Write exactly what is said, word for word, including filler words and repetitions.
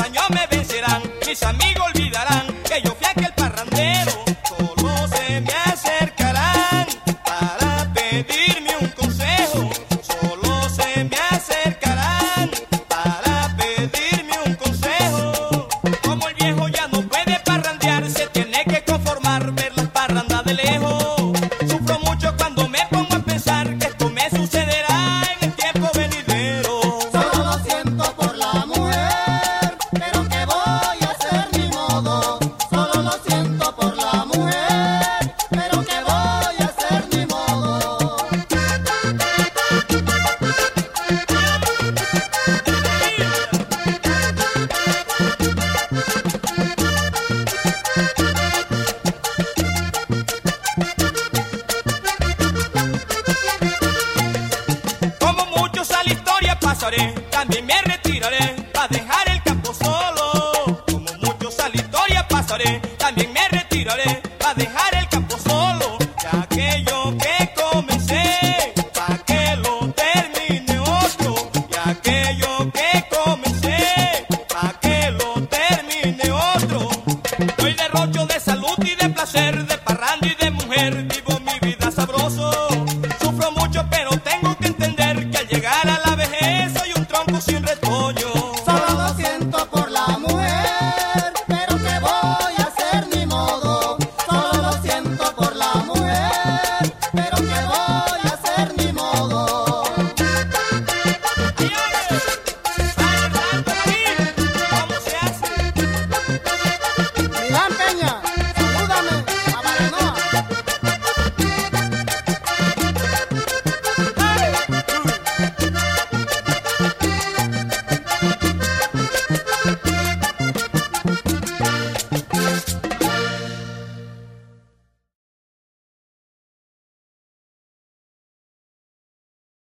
años me vencerán, mis amigos olvidarán que yo fui aquel parrandero. Solo se me acercarán para pedirme un consejo. Solo se me acercarán para pedirme un consejo. Como el viejo ya no puede parrandear, se tiene que conformar ver las parrandas de lejos. Sufro mucho cuando me pongo a pensar que esto me sucederá en el tiempo venidero. Solo lo siento por la mujer, pero ¿qué voy a hacer? Ni modo. Solo lo siento por la mujer, pero ¿qué voy a hacer? Ni modo. Como muchos a la historia pasaré, también me retiraré para dejar el campo solo. Como muchos a la historia pasaré,